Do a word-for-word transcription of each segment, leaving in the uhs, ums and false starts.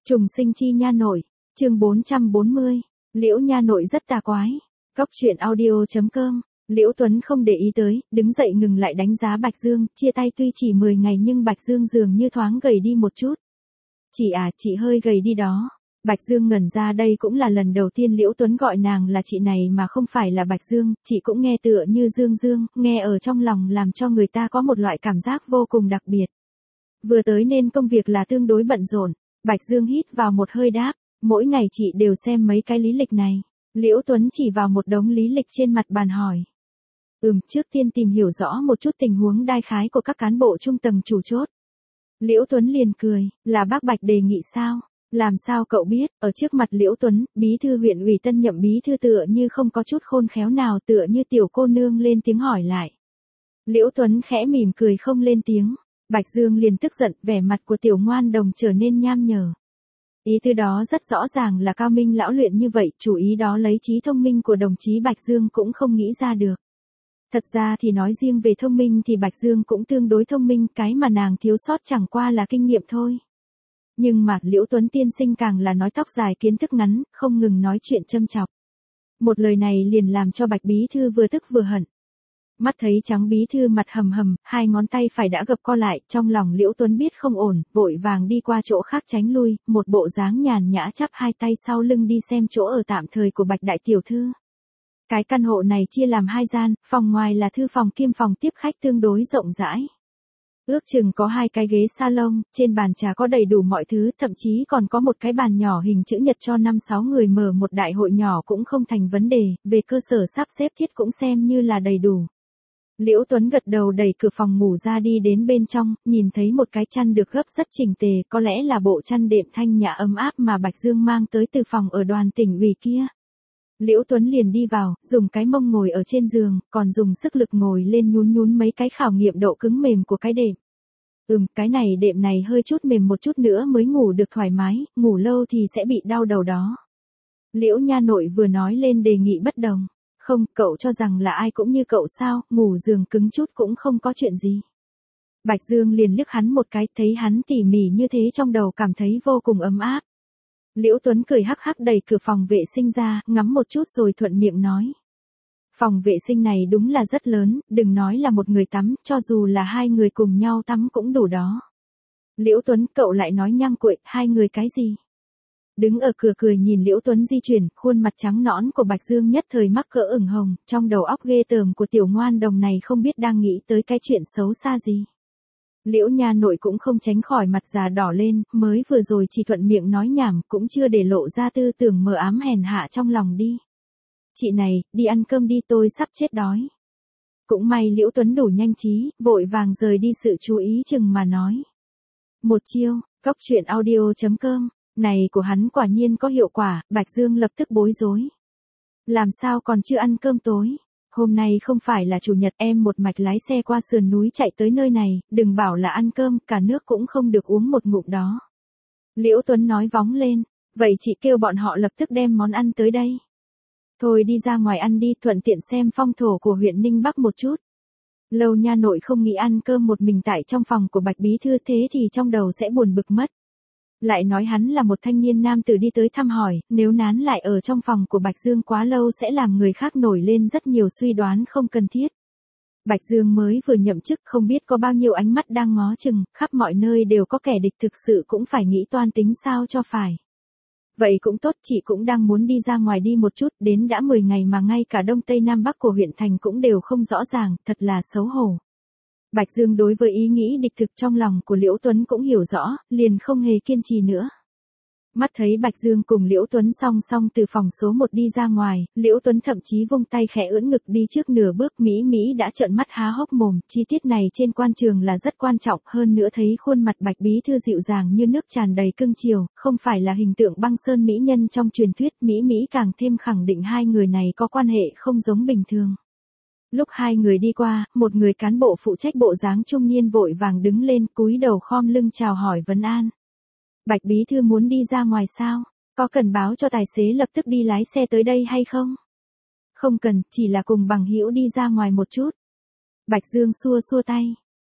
Trùng sinh chi nha nội, chương bốn trăm bốn mươi, Liễu nha nội rất tà quái. Cóc truyện audio chấm com. Liễu Tuấn không để ý tới, đứng dậy ngừng lại đánh giá Bạch Dương, chia tay tuy chỉ mười ngày nhưng Bạch Dương dường như thoáng gầy đi một chút. Chị à, chị hơi gầy đi đó. Bạch Dương ngẩn ra, đây cũng là lần đầu tiên Liễu Tuấn gọi nàng là chị này mà không phải là Bạch Dương, chị cũng nghe tựa như Dương Dương, nghe ở trong lòng làm cho người ta có một loại cảm giác vô cùng đặc biệt. Vừa tới nên công việc là tương đối bận rộn. Bạch Dương hít vào một hơi đáp, mỗi ngày chị đều xem mấy cái lý lịch này. Liễu Tuấn chỉ vào một đống lý lịch trên mặt bàn hỏi. Ừm, trước tiên tìm hiểu rõ một chút tình huống đại khái của các cán bộ trung tầng chủ chốt. Liễu Tuấn liền cười, là bác Bạch đề nghị sao? Làm sao cậu biết? Ở trước mặt Liễu Tuấn, bí thư huyện ủy tân nhậm bí thư tựa như không có chút khôn khéo nào, tựa như tiểu cô nương lên tiếng hỏi lại. Liễu Tuấn khẽ mỉm cười không lên tiếng. Bạch Dương liền tức giận, vẻ mặt của tiểu ngoan đồng trở nên nham nhở. Ý từ đó rất rõ ràng là cao minh lão luyện như vậy, chủ ý đó lấy trí thông minh của đồng chí Bạch Dương cũng không nghĩ ra được. Thật ra thì nói riêng về thông minh thì Bạch Dương cũng tương đối thông minh, cái mà nàng thiếu sót chẳng qua là kinh nghiệm thôi. Nhưng mà Liễu Tuấn tiên sinh càng là nói tóc dài kiến thức ngắn, không ngừng nói chuyện châm chọc. Một lời này liền làm cho Bạch bí thư vừa tức vừa hận. Mắt thấy trắng bí thư mặt hầm hầm, hai ngón tay phải đã gập co lại, trong lòng Liễu Tuấn biết không ổn, vội vàng đi qua chỗ khác tránh lui, một bộ dáng nhàn nhã chắp hai tay sau lưng đi xem chỗ ở tạm thời của Bạch đại tiểu thư. Cái căn hộ này chia làm hai gian, phòng ngoài là thư phòng kiêm phòng tiếp khách tương đối rộng rãi. Ước chừng có hai cái ghế salon, trên bàn trà có đầy đủ mọi thứ, thậm chí còn có một cái bàn nhỏ hình chữ nhật cho năm sáu người mở một đại hội nhỏ cũng không thành vấn đề, về cơ sở sắp xếp thiết cũng xem như là đầy đủ. Liễu Tuấn gật đầu đẩy cửa phòng ngủ ra đi đến bên trong, nhìn thấy một cái chăn được gấp rất chỉnh tề, có lẽ là bộ chăn đệm thanh nhã ấm áp mà Bạch Dương mang tới từ phòng ở đoàn tỉnh ủy kia. Liễu Tuấn liền đi vào, dùng cái mông ngồi ở trên giường, còn dùng sức lực ngồi lên nhún nhún mấy cái khảo nghiệm độ cứng mềm của cái đệm. Ừm, cái này đệm này hơi chút mềm một chút nữa mới ngủ được thoải mái, ngủ lâu thì sẽ bị đau đầu đó. Liễu nha nội vừa nói lên đề nghị bất đồng. Không, cậu cho rằng là ai cũng như cậu sao, ngủ giường cứng chút cũng không có chuyện gì. Bạch Dương liền liếc hắn một cái, thấy hắn tỉ mỉ như thế trong đầu cảm thấy vô cùng ấm áp. Liễu Tuấn cười hắc hắc đẩy cửa phòng vệ sinh ra, ngắm một chút rồi thuận miệng nói. Phòng vệ sinh này đúng là rất lớn, đừng nói là một người tắm, cho dù là hai người cùng nhau tắm cũng đủ đó. Liễu Tuấn, cậu lại nói nhăng cuội, hai người cái gì? Đứng ở cửa cười nhìn Liễu Tuấn di chuyển, khuôn mặt trắng nõn của Bạch Dương nhất thời mắc cỡ ửng hồng, trong đầu óc ghê tởm của tiểu ngoan đồng này không biết đang nghĩ tới cái chuyện xấu xa gì. Liễu nha nội cũng không tránh khỏi mặt già đỏ lên, mới vừa rồi chỉ thuận miệng nói nhảm, cũng chưa để lộ ra tư tưởng mờ ám hèn hạ trong lòng đi. Chị này, đi ăn cơm đi, tôi sắp chết đói. Cũng may Liễu Tuấn đủ nhanh trí, vội vàng rời đi sự chú ý chừng mà nói. Một chiêu, cóc truyện audio chấm com. Này của hắn quả nhiên có hiệu quả, Bạch Dương lập tức bối rối. Làm sao còn chưa ăn cơm tối? Hôm nay không phải là chủ nhật, em một mạch lái xe qua sườn núi chạy tới nơi này, đừng bảo là ăn cơm, cả nước cũng không được uống một ngụm đó. Liễu Tuấn nói vóng lên, vậy chị kêu bọn họ lập tức đem món ăn tới đây. Thôi đi ra ngoài ăn đi, thuận tiện xem phong thổ của huyện Ninh Bắc một chút. Lâu nha nội không nghĩ ăn cơm một mình tại trong phòng của Bạch bí thư, thế thì trong đầu sẽ buồn bực mất. Lại nói hắn là một thanh niên nam tử đi tới thăm hỏi, nếu nán lại ở trong phòng của Bạch Dương quá lâu sẽ làm người khác nổi lên rất nhiều suy đoán không cần thiết. Bạch Dương mới vừa nhậm chức, không biết có bao nhiêu ánh mắt đang ngó chừng, khắp mọi nơi đều có kẻ địch, thực sự cũng phải nghĩ toan tính sao cho phải. Vậy cũng tốt, chị cũng đang muốn đi ra ngoài đi một chút, đến đã mười ngày mà ngay cả đông tây nam bắc của huyện thành cũng đều không rõ ràng, thật là xấu hổ. Bạch Dương đối với ý nghĩ địch thực trong lòng của Liễu Tuấn cũng hiểu rõ, liền không hề kiên trì nữa. Mắt thấy Bạch Dương cùng Liễu Tuấn song song từ phòng số một đi ra ngoài, Liễu Tuấn thậm chí vung tay khẽ ưỡn ngực đi trước nửa bước, Mỹ Mỹ đã trợn mắt há hốc mồm, chi tiết này trên quan trường là rất quan trọng, hơn nữa thấy khuôn mặt Bạch bí thư dịu dàng như nước tràn đầy cưng chiều, không phải là hình tượng băng sơn mỹ nhân trong truyền thuyết, Mỹ Mỹ càng thêm khẳng định hai người này có quan hệ không giống bình thường. Lúc hai người đi qua, một người cán bộ phụ trách bộ dáng trung niên vội vàng đứng lên, cúi đầu khom lưng chào hỏi vấn an. Bạch bí thư muốn đi ra ngoài sao? Có cần báo cho tài xế lập tức đi lái xe tới đây hay không? Không cần, chỉ là cùng bằng hữu đi ra ngoài một chút. Bạch Dương xua xua tay.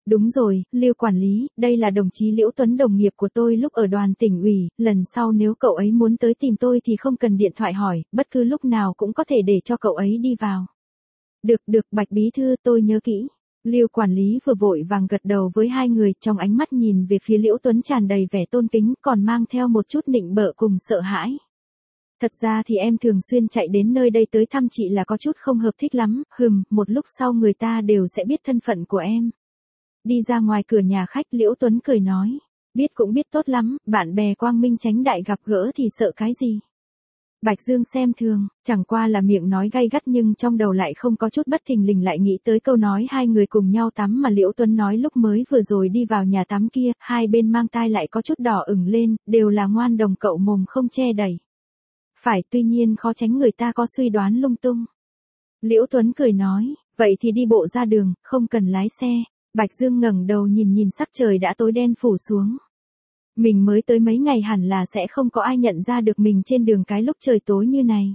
Đúng rồi, Lưu quản lý, đây là đồng chí Liễu Tuấn đồng nghiệp của tôi lúc ở đoàn tỉnh ủy, lần sau nếu cậu ấy muốn tới tìm tôi thì không cần điện thoại hỏi, bất cứ lúc nào cũng có thể để cho cậu ấy đi vào. Được được, Bạch bí thư, tôi nhớ kỹ. Lưu quản lý vừa vội vàng gật đầu với hai người, trong ánh mắt nhìn về phía Liễu Tuấn tràn đầy vẻ tôn kính, còn mang theo một chút nịnh bợ cùng sợ hãi. Thật ra thì em thường xuyên chạy đến nơi đây tới thăm chị là có chút không hợp thích lắm, hừm, một lúc sau người ta đều sẽ biết thân phận của em. Đi ra ngoài cửa nhà khách, Liễu Tuấn cười nói, biết cũng biết tốt lắm, bạn bè quang minh chánh đại gặp gỡ thì sợ cái gì. Bạch Dương xem thường, chẳng qua là miệng nói gay gắt nhưng trong đầu lại không có chút bất thình lình lại nghĩ tới câu nói hai người cùng nhau tắm mà Liễu Tuấn nói lúc mới vừa rồi đi vào nhà tắm kia, hai bên mang tai lại có chút đỏ ửng lên, đều là ngoan đồng cậu mồm không che đầy. Phải, tuy nhiên khó tránh người ta có suy đoán lung tung. Liễu Tuấn cười nói, vậy thì đi bộ ra đường, không cần lái xe. Bạch Dương ngẩng đầu nhìn nhìn sắc trời đã tối đen phủ xuống. Mình mới tới mấy ngày hẳn là sẽ không có ai nhận ra được mình trên đường cái lúc trời tối như này.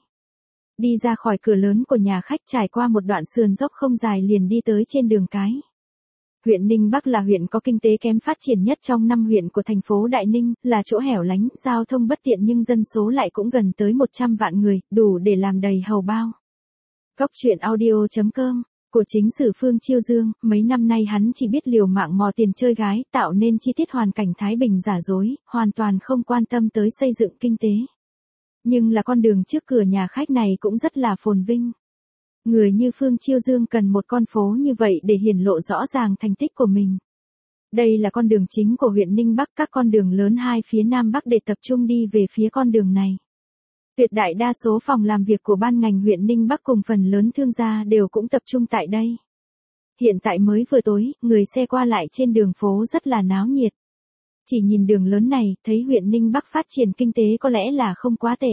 Đi ra khỏi cửa lớn của nhà khách trải qua một đoạn sườn dốc không dài liền đi tới trên đường cái. Huyện Ninh Bắc là huyện có kinh tế kém phát triển nhất trong năm huyện của thành phố Đại Ninh, là chỗ hẻo lánh, giao thông bất tiện nhưng dân số lại cũng gần tới một trăm vạn người, đủ để làm đầy hầu bao. Góc truyện audio chấm com của chính sử Phương Chiêu Dương, mấy năm nay hắn chỉ biết liều mạng mò tiền chơi gái, tạo nên chi tiết hoàn cảnh Thái Bình giả dối, hoàn toàn không quan tâm tới xây dựng kinh tế. Nhưng là con đường trước cửa nhà khách này cũng rất là phồn vinh. Người như Phương Chiêu Dương cần một con phố như vậy để hiển lộ rõ ràng thành tích của mình. Đây là con đường chính của huyện Ninh Bắc, các con đường lớn hai phía Nam Bắc để tập trung đi về phía con đường này. Tuyệt đại đa số phòng làm việc của ban ngành huyện Ninh Bắc cùng phần lớn thương gia đều cũng tập trung tại đây. Hiện tại mới vừa tối, người xe qua lại trên đường phố rất là náo nhiệt. Chỉ nhìn đường lớn này, thấy huyện Ninh Bắc phát triển kinh tế có lẽ là không quá tệ.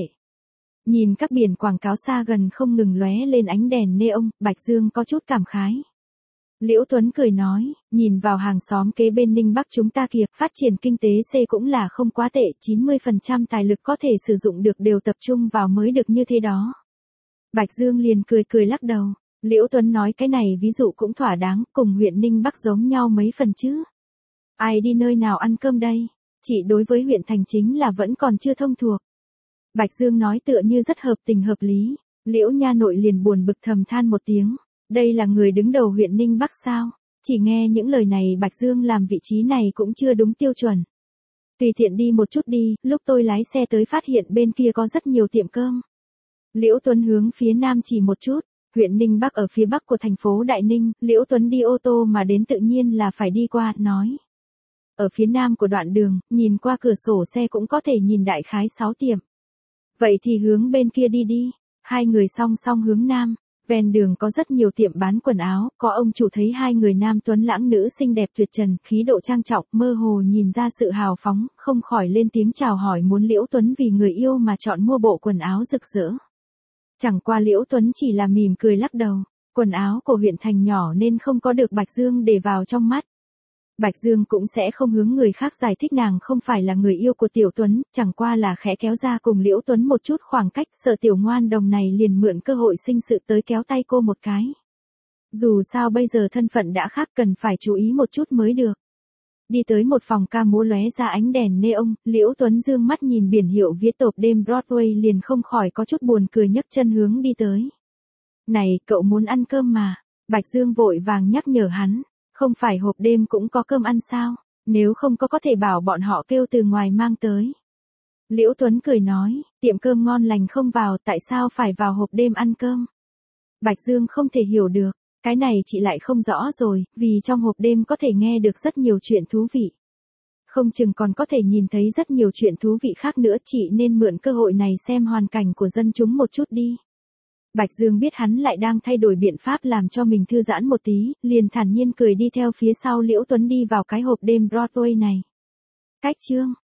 Nhìn các biển quảng cáo xa gần không ngừng lóe lên ánh đèn neon, Bạch Dương có chút cảm khái. Liễu Tuấn cười nói, nhìn vào hàng xóm kế bên Ninh Bắc chúng ta kìa, phát triển kinh tế C cũng là không quá tệ, chín mươi phần trăm tài lực có thể sử dụng được đều tập trung vào mới được như thế đó. Bạch Dương liền cười cười lắc đầu, Liễu Tuấn nói cái này ví dụ cũng thỏa đáng, cùng huyện Ninh Bắc giống nhau mấy phần chứ. Ai đi nơi nào ăn cơm đây, chỉ đối với huyện thành chính là vẫn còn chưa thông thuộc. Bạch Dương nói tựa như rất hợp tình hợp lý, Liễu nha nội liền buồn bực thầm than một tiếng. Đây là người đứng đầu huyện Ninh Bắc sao? Chỉ nghe những lời này Bạch Dương làm vị trí này cũng chưa đúng tiêu chuẩn. Tùy tiện đi một chút đi, lúc tôi lái xe tới phát hiện bên kia có rất nhiều tiệm cơm. Liễu Tuấn hướng phía nam chỉ một chút, huyện Ninh Bắc ở phía bắc của thành phố Đại Ninh, Liễu Tuấn đi ô tô mà đến tự nhiên là phải đi qua, nói. Ở phía nam của đoạn đường, nhìn qua cửa sổ xe cũng có thể nhìn đại khái sáu tiệm. Vậy thì hướng bên kia đi đi, hai người song song hướng nam. Ven đường có rất nhiều tiệm bán quần áo, có ông chủ thấy hai người nam tuấn lãng nữ xinh đẹp tuyệt trần, khí độ trang trọng, mơ hồ nhìn ra sự hào phóng, không khỏi lên tiếng chào hỏi muốn Liễu Tuấn vì người yêu mà chọn mua bộ quần áo rực rỡ. Chẳng qua Liễu Tuấn chỉ là mỉm cười lắc đầu, quần áo của huyện thành nhỏ nên không có được Bạch Dương để vào trong mắt. Bạch Dương cũng sẽ không hướng người khác giải thích nàng không phải là người yêu của Tiểu Tuấn, chẳng qua là khẽ kéo ra cùng Liễu Tuấn một chút khoảng cách, sợ Tiểu ngoan đồng này liền mượn cơ hội sinh sự tới kéo tay cô một cái. Dù sao bây giờ thân phận đã khác cần phải chú ý một chút mới được. Đi tới một phòng ca múa lóe ra ánh đèn neon, Liễu Tuấn dương mắt nhìn biển hiệu viết tộp đêm Broadway liền không khỏi có chút buồn cười nhấc chân hướng đi tới. Này, cậu muốn ăn cơm mà. Bạch Dương vội vàng nhắc nhở hắn. Không phải hộp đêm cũng có cơm ăn sao, nếu không có có thể bảo bọn họ kêu từ ngoài mang tới. Liễu Tuấn cười nói, tiệm cơm ngon lành không vào, tại sao phải vào hộp đêm ăn cơm? Bạch Dương không thể hiểu được, cái này chị lại không rõ rồi, vì trong hộp đêm có thể nghe được rất nhiều chuyện thú vị. Không chừng còn có thể nhìn thấy rất nhiều chuyện thú vị khác nữa, chị nên mượn cơ hội này xem hoàn cảnh của dân chúng một chút đi. Bạch Dương biết hắn lại đang thay đổi biện pháp làm cho mình thư giãn một tí, liền thản nhiên cười đi theo phía sau Liễu Tuấn đi vào cái hộp đêm Broadway này. Cách chương